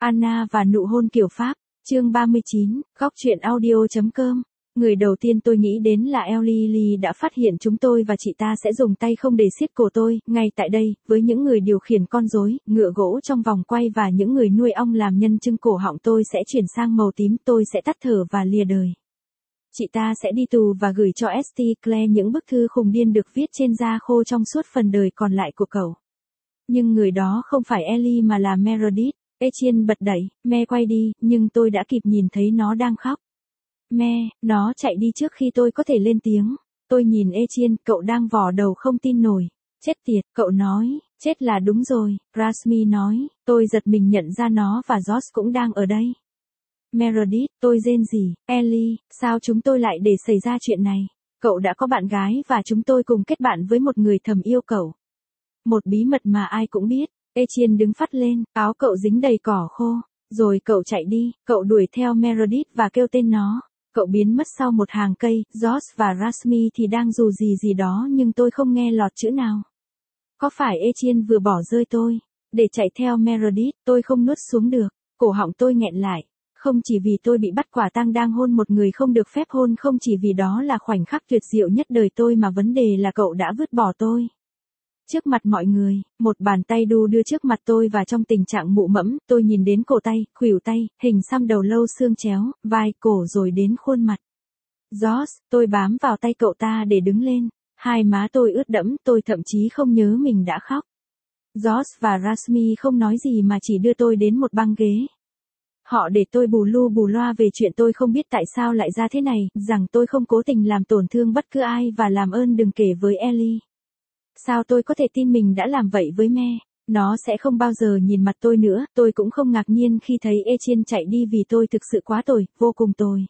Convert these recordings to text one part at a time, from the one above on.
Anna và nụ hôn kiểu Pháp, chương 39, góc truyện audio.com. Người đầu tiên tôi nghĩ đến là Ellie đã phát hiện chúng tôi và chị ta sẽ dùng tay không để siết cổ tôi, ngay tại đây, với những người điều khiển con rối, ngựa gỗ trong vòng quay và những người nuôi ong làm nhân chứng cổ họng tôi sẽ chuyển sang màu tím, tôi sẽ tắt thở và lìa đời. Chị ta sẽ đi tù và gửi cho St. Clair những bức thư khùng điên được viết trên da khô trong suốt phần đời còn lại của cậu. Nhưng người đó không phải Ellie mà là Meredith. Etienne bật đẩy, Me quay đi, nhưng tôi đã kịp nhìn thấy nó đang khóc. Me, nó chạy đi trước khi tôi có thể lên tiếng. Tôi nhìn Etienne, cậu đang vò đầu không tin nổi. Chết tiệt, cậu nói, chết là đúng rồi, Rasmi nói, tôi giật mình nhận ra nó và Josh cũng đang ở đây. Meredith, tôi rên rỉ, Ellie, sao chúng tôi lại để xảy ra chuyện này? Cậu đã có bạn gái và chúng tôi cùng kết bạn với một người thầm yêu cậu. Một bí mật mà ai cũng biết. Etienne đứng phắt lên, áo cậu dính đầy cỏ khô. Rồi cậu chạy đi, cậu đuổi theo Meredith và kêu tên nó. Cậu biến mất sau một hàng cây, Josh và Rasmi thì đang dù gì đó nhưng tôi không nghe lọt chữ nào. Có phải Etienne vừa bỏ rơi tôi? Để chạy theo Meredith, tôi không nuốt xuống được, cổ họng tôi nghẹn lại. Không chỉ vì tôi bị bắt quả tang đang hôn một người không được phép hôn, không chỉ vì đó là khoảnh khắc tuyệt diệu nhất đời tôi mà vấn đề là cậu đã vứt bỏ tôi. Trước mặt mọi người, một bàn tay đu đưa trước mặt tôi và trong tình trạng mụ mẫm, tôi nhìn đến cổ tay, khuỷu tay, hình xăm đầu lâu xương chéo, vai, cổ rồi đến khuôn mặt. Josh, tôi bám vào tay cậu ta để đứng lên. Hai má tôi ướt đẫm, tôi thậm chí không nhớ mình đã khóc. Josh và Rasmi không nói gì mà chỉ đưa tôi đến một băng ghế. Họ để tôi bù lu bù loa về chuyện tôi không biết tại sao lại ra thế này, rằng tôi không cố tình làm tổn thương bất cứ ai và làm ơn đừng kể với Ellie. Sao tôi có thể tin mình đã làm vậy với Me? Nó sẽ không bao giờ nhìn mặt tôi nữa, tôi cũng không ngạc nhiên khi thấy Etienne chạy đi vì tôi thực sự quá tồi, vô cùng tồi.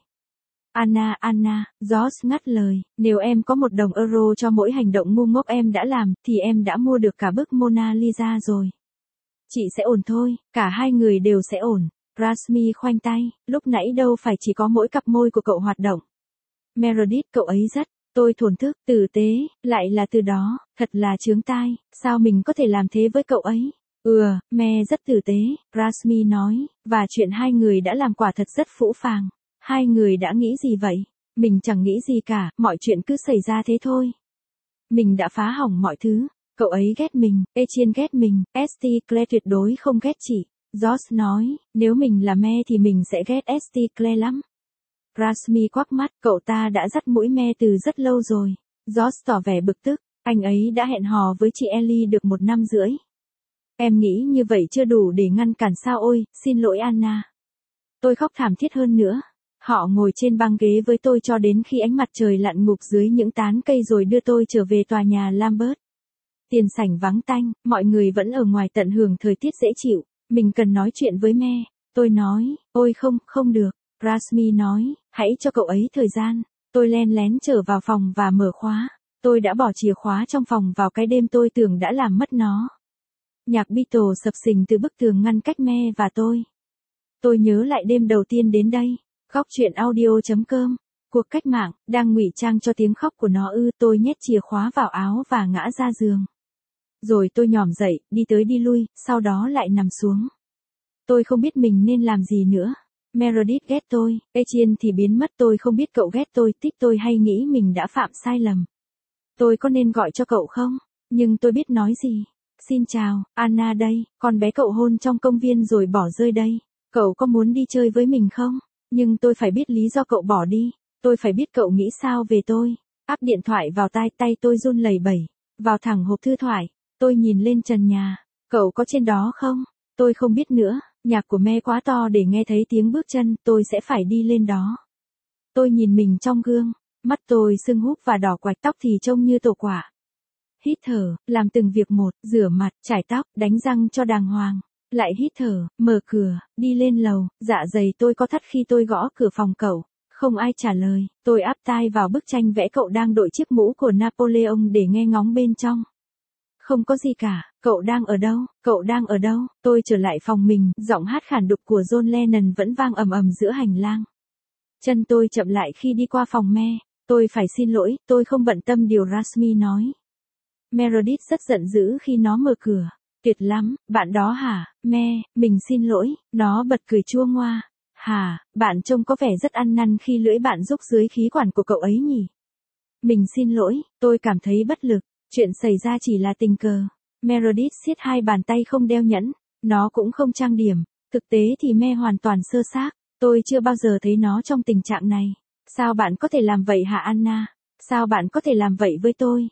Anna, Josh ngắt lời, nếu em có $1 cho mỗi hành động ngu ngốc em đã làm, thì em đã mua được cả bức Mona Lisa rồi. Chị sẽ ổn thôi, cả hai người đều sẽ ổn. Rasmi khoanh tay, lúc nãy đâu phải chỉ có mỗi cặp môi của cậu hoạt động. Meredith, cậu ấy rất. Tôi thổn thức, tử tế, lại là từ đó, thật là chướng tai, sao mình có thể làm thế với cậu ấy? Me rất tử tế, Rasmi nói, và chuyện hai người đã làm quả thật rất phũ phàng. Hai người đã nghĩ gì vậy? Mình chẳng nghĩ gì cả, mọi chuyện cứ xảy ra thế thôi. Mình đã phá hỏng mọi thứ, cậu ấy ghét mình, Etienne ghét mình, St. Clair tuyệt đối không ghét chị. Josh nói, nếu mình là Me thì mình sẽ ghét St. Clair lắm. Rasmi quắc mắt, cậu ta đã dắt mũi Me từ rất lâu rồi. Josh tỏ vẻ bực tức, anh ấy đã hẹn hò với chị Ellie được 1 năm rưỡi. Em nghĩ như vậy chưa đủ để ngăn cản sao? Ôi, xin lỗi Anna. Tôi khóc thảm thiết hơn nữa. Họ ngồi trên băng ghế với tôi cho đến khi ánh mặt trời lặn ngục dưới những tán cây rồi đưa tôi trở về tòa nhà Lambert. Tiền sảnh vắng tanh, mọi người vẫn ở ngoài tận hưởng thời tiết dễ chịu. Mình cần nói chuyện với Me. Tôi nói, ôi không được. Rasmi nói, hãy cho cậu ấy thời gian. Tôi len lén trở vào phòng và mở khóa. Tôi đã bỏ chìa khóa trong phòng vào cái đêm tôi tưởng đã làm mất nó. Nhạc Beatles sập sình từ bức tường ngăn cách Me và tôi. Tôi nhớ lại đêm đầu tiên đến đây. Góc truyện audio.com. Cuộc cách mạng, đang ngụy trang cho tiếng khóc của nó tôi nhét chìa khóa vào áo và ngã ra giường. Rồi tôi nhòm dậy, đi tới đi lui, sau đó lại nằm xuống. Tôi không biết mình nên làm gì nữa. Meredith ghét tôi, Etienne thì biến mất, tôi không biết cậu ghét tôi, tích tôi hay nghĩ mình đã phạm sai lầm. Tôi có nên gọi cho cậu không? Nhưng tôi biết nói gì. Xin chào, Anna đây, con bé cậu hôn trong công viên rồi bỏ rơi đây. Cậu có muốn đi chơi với mình không? Nhưng tôi phải biết lý do cậu bỏ đi. Tôi phải biết cậu nghĩ sao về tôi. Áp điện thoại vào tay tôi run lẩy bẩy. Vào thẳng hộp thư thoại. Tôi nhìn lên trần nhà. Cậu có trên đó không? Tôi không biết nữa. Nhạc của Me quá to để nghe thấy tiếng bước chân, tôi sẽ phải đi lên đó. Tôi nhìn mình trong gương, mắt tôi sưng húp và đỏ quạch, tóc thì trông như tổ quả. Hít thở, làm từng việc một, rửa mặt, chải tóc, đánh răng cho đàng hoàng. Lại hít thở, mở cửa, đi lên lầu, dạ dày tôi có thắt khi tôi gõ cửa phòng cậu. Không ai trả lời, tôi áp tai vào bức tranh vẽ cậu đang đội chiếc mũ của Napoleon để nghe ngóng bên trong. Không có gì cả, cậu đang ở đâu, cậu đang ở đâu? Tôi trở lại phòng mình, giọng hát khản đục của John Lennon vẫn vang ầm ầm giữa hành lang. Chân tôi chậm lại khi đi qua phòng Me, tôi phải xin lỗi, tôi không bận tâm điều Rasmi nói. Meredith rất giận dữ khi nó mở cửa. Tuyệt lắm, bạn đó hả, mình xin lỗi, nó bật cười chua ngoa. Hả, bạn trông có vẻ rất ăn năn khi lưỡi bạn rúc dưới khí quản của cậu ấy nhỉ? Mình xin lỗi, tôi cảm thấy bất lực, chuyện xảy ra chỉ là tình cờ. Meredith siết hai bàn tay không đeo nhẫn, nó cũng không trang điểm, thực tế thì hoàn toàn sơ xác, tôi chưa bao giờ thấy nó trong tình trạng này. Sao bạn có thể làm vậy hả Anna? Sao bạn có thể làm vậy với tôi?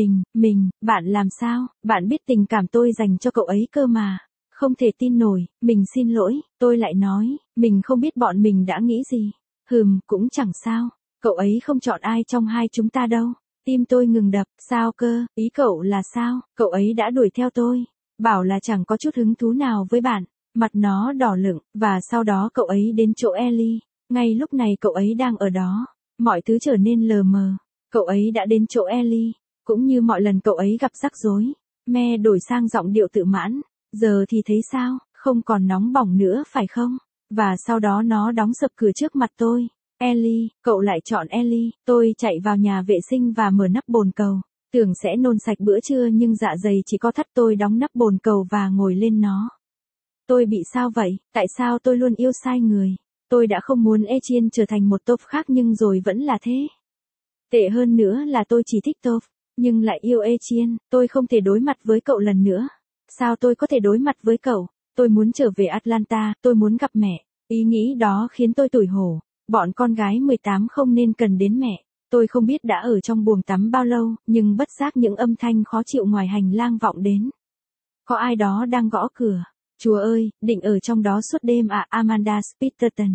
Bạn làm sao? Bạn biết tình cảm tôi dành cho cậu ấy cơ mà. Không thể tin nổi, mình xin lỗi, tôi lại nói, mình không biết bọn mình đã nghĩ gì. Cũng chẳng sao, cậu ấy không chọn ai trong hai chúng ta đâu. Tim tôi ngừng đập, sao cơ, ý cậu là sao? Cậu ấy đã đuổi theo tôi, bảo là chẳng có chút hứng thú nào với bạn. Mặt nó đỏ lửng, và sau đó cậu ấy đến chỗ Ellie. Ngay lúc này cậu ấy đang ở đó. Mọi thứ trở nên lờ mờ. Cậu ấy đã đến chỗ Ellie. Cũng như mọi lần cậu ấy gặp rắc rối. Đổi sang giọng điệu tự mãn. Giờ thì thấy sao, không còn nóng bỏng nữa phải không? Và sau đó nó đóng sập cửa trước mặt tôi. Ellie, cậu lại chọn Ellie. Tôi chạy vào nhà vệ sinh và mở nắp bồn cầu. Tưởng sẽ nôn sạch bữa trưa nhưng dạ dày chỉ có thắt, tôi đóng nắp bồn cầu và ngồi lên nó. Tôi bị sao vậy? Tại sao tôi luôn yêu sai người? Tôi đã không muốn Etienne trở thành một Toph khác nhưng rồi vẫn là thế. Tệ hơn nữa là tôi chỉ thích Toph, nhưng lại yêu Etienne. Tôi không thể đối mặt với cậu lần nữa. Sao tôi có thể đối mặt với cậu? Tôi muốn trở về Atlanta, tôi muốn gặp mẹ. Ý nghĩ đó khiến tôi tủi hổ. Bọn con gái 18 không nên cần đến mẹ. Tôi không biết đã ở trong buồng tắm bao lâu, nhưng bất giác những âm thanh khó chịu ngoài hành lang vọng đến. Có ai đó đang gõ cửa. Chúa ơi, định ở trong đó suốt đêm à? Amanda Spitterton.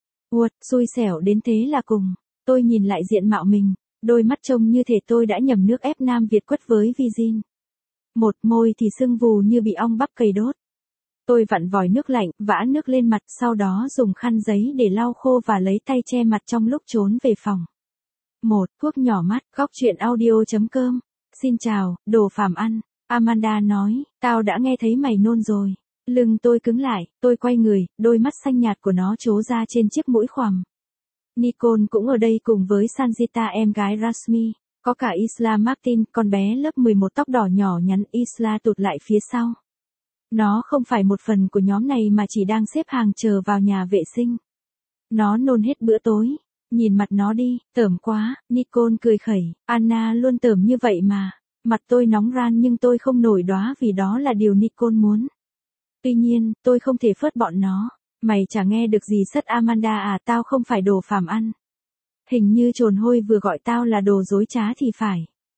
Xui xẻo đến thế là cùng. Tôi nhìn lại diện mạo mình, đôi mắt trông như thể tôi đã nhầm nước ép Nam Việt quất với Virgin. Một môi thì sưng vù như bị ong bắp cầy đốt. Tôi vặn vòi nước lạnh, vã nước lên mặt, sau đó dùng khăn giấy để lau khô và lấy tay che mặt trong lúc trốn về phòng. Thuốc nhỏ mắt, góc truyện audio.com. Xin chào, đồ phàm ăn. Amanda nói, tao đã nghe thấy mày nôn rồi. Lưng tôi cứng lại, tôi quay người, đôi mắt xanh nhạt của nó trố ra trên chiếc mũi khoằm. Nicole cũng ở đây cùng với Sanjita, em gái Rashmi. Có cả Isla Martin, con bé lớp 11 tóc đỏ nhỏ nhắn. Isla tụt lại phía sau. Nó không phải một phần của nhóm này mà chỉ đang xếp hàng chờ vào nhà vệ sinh. Nó nôn hết bữa tối. Nhìn mặt nó đi, tởm quá. Nicole cười khẩy, Anna luôn tởm như vậy mà. Mặt tôi nóng ran nhưng tôi không nổi đoá vì đó là điều Nicole muốn. Tuy nhiên, tôi không thể phớt bọn nó. Mày chả nghe được gì sất Amanda à? Tao không phải đồ phàm ăn. Hình như trồn hôi vừa gọi tao là đồ dối trá thì phải.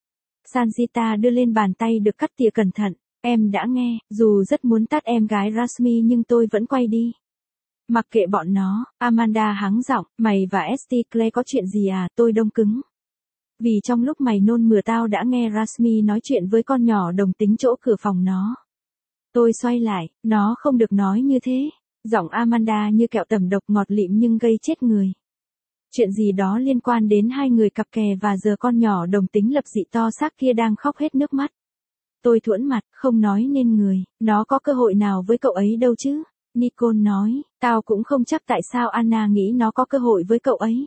Sanjita đưa lên bàn tay được cắt tỉa cẩn thận. Em đã nghe, dù rất muốn tát em gái Rashmi nhưng tôi vẫn quay đi. Mặc kệ bọn nó, Amanda hắng giọng, mày và St. Clair có chuyện gì à? Tôi đông cứng. Vì trong lúc mày nôn mửa tao đã nghe Rashmi nói chuyện với con nhỏ đồng tính chỗ cửa phòng nó. Tôi xoay lại, nó không được nói như thế. Giọng Amanda như kẹo tẩm độc, ngọt lịm nhưng gây chết người. Chuyện gì đó liên quan đến hai người cặp kè và giờ con nhỏ đồng tính lập dị to xác kia đang khóc hết nước mắt. Tôi thuẫn mặt, không nói nên người, nó có cơ hội nào với cậu ấy đâu chứ. Nicole nói, tao cũng không chắc tại sao Anna nghĩ nó có cơ hội với cậu ấy.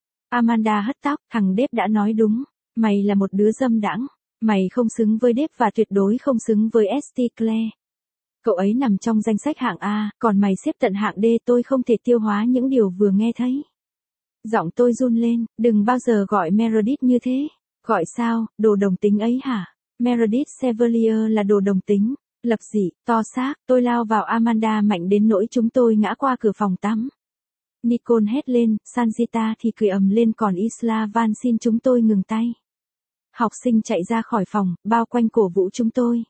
Amanda hất tóc, thằng Dave đã nói đúng, mày là một đứa dâm đãng, mày không xứng với Dave và tuyệt đối không xứng với St. Clair. Cậu ấy nằm trong danh sách hạng A, còn mày xếp tận hạng D. Tôi không thể tiêu hóa những điều vừa nghe thấy. Giọng tôi run lên, đừng bao giờ gọi Meredith như thế. Gọi sao, đồ đồng tính ấy hả? Meredith Chevalier là đồ đồng tính, lập dị, to xác. Tôi lao vào Amanda mạnh đến nỗi chúng tôi ngã qua cửa phòng tắm. Nicole hét lên, Sanjita thì cười ầm lên, còn Isla van xin chúng tôi ngừng tay. Học sinh chạy ra khỏi phòng, bao quanh cổ vũ chúng tôi.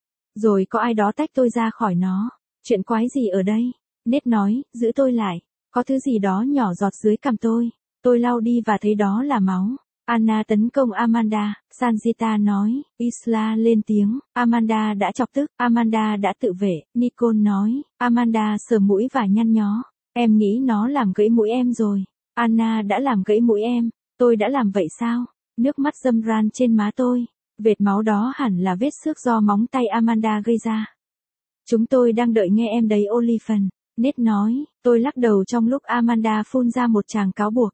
Rồi có ai đó tách tôi ra khỏi nó. Chuyện quái gì ở đây? Nết nói, giữ tôi lại. Có thứ gì đó nhỏ giọt dưới cằm tôi. Tôi lau đi và thấy đó là máu. Anna tấn công Amanda, Sanjita nói. Isla lên tiếng, Amanda đã chọc tức, Amanda đã tự vệ. Nicole nói, Amanda sờ mũi và nhăn nhó. Em nghĩ nó làm gãy mũi em rồi. Anna đã làm gãy mũi em. Tôi đã làm vậy sao? Nước mắt râm ran trên má tôi. Vệt máu đó hẳn là vết xước do móng tay Amanda gây ra. Chúng tôi đang đợi nghe em đấy Oliphant. Nết nói, tôi lắc đầu trong lúc Amanda phun ra một tràng cáo buộc.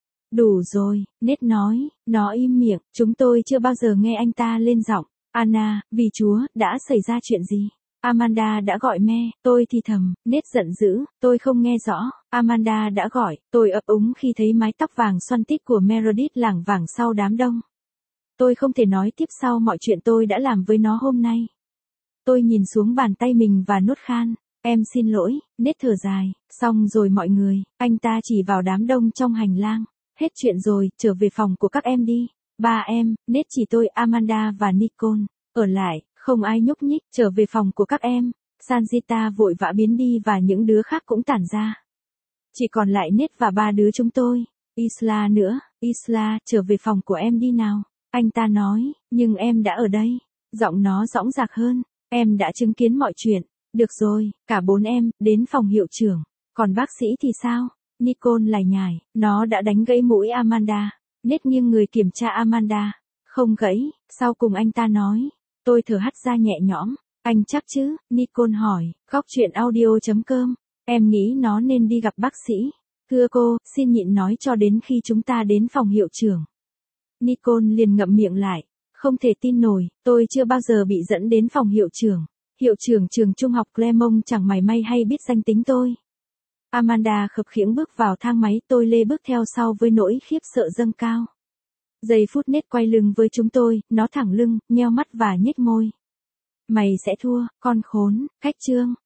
Đủ rồi, Nết nói, nó im miệng, chúng tôi chưa bao giờ nghe anh ta lên giọng. Anna, vì Chúa, đã xảy ra chuyện gì? Amanda đã gọi me, tôi thì thầm, Nate giận dữ, tôi không nghe rõ. Amanda đã gọi, tôi ấp úng khi thấy mái tóc vàng xoăn tít của Meredith lảng vảng sau đám đông. Tôi không thể nói tiếp sau mọi chuyện tôi đã làm với nó hôm nay. Tôi nhìn xuống bàn tay mình và nuốt khan. Em xin lỗi, Nate thở dài, xong rồi mọi người, anh ta chỉ vào đám đông trong hành lang. Hết chuyện rồi, trở về phòng của các em đi. Ba em, Nate chỉ tôi, Amanda và Nicole. Ở lại, không ai nhúc nhích, trở về phòng của các em. Sanjita vội vã biến đi và những đứa khác cũng tản ra. Chỉ còn lại Nate và ba đứa chúng tôi. Isla nữa, Isla, trở về phòng của em đi nào. Anh ta nói, nhưng em đã ở đây. Giọng nó dõng dạc hơn, em đã chứng kiến mọi chuyện. Được rồi, cả bốn em, đến phòng hiệu trưởng. Còn bác sĩ thì sao? Nicole lải nhải, nó đã đánh gãy mũi Amanda. Nate nghiêng người kiểm tra Amanda. Không gãy, sau cùng anh ta nói. Tôi thở hắt ra nhẹ nhõm. Anh chắc chứ? Nicole hỏi. Góc chuyện audio.com. Em nghĩ nó nên đi gặp bác sĩ. Thưa cô, xin nhịn nói cho đến khi chúng ta đến phòng hiệu trưởng. Nicole liền ngậm miệng lại. Không thể tin nổi, tôi chưa bao giờ bị dẫn đến phòng hiệu trưởng. Hiệu trưởng trường trung học Clermont chẳng mảy may hay biết danh tính tôi. Amanda khập khiễng bước vào thang máy, tôi lê bước theo sau với nỗi khiếp sợ dâng cao. Giây phút Nate quay lưng với chúng tôi, nó thẳng lưng, nheo mắt và nhếch môi. Mày sẽ thua, con khốn, cách chương.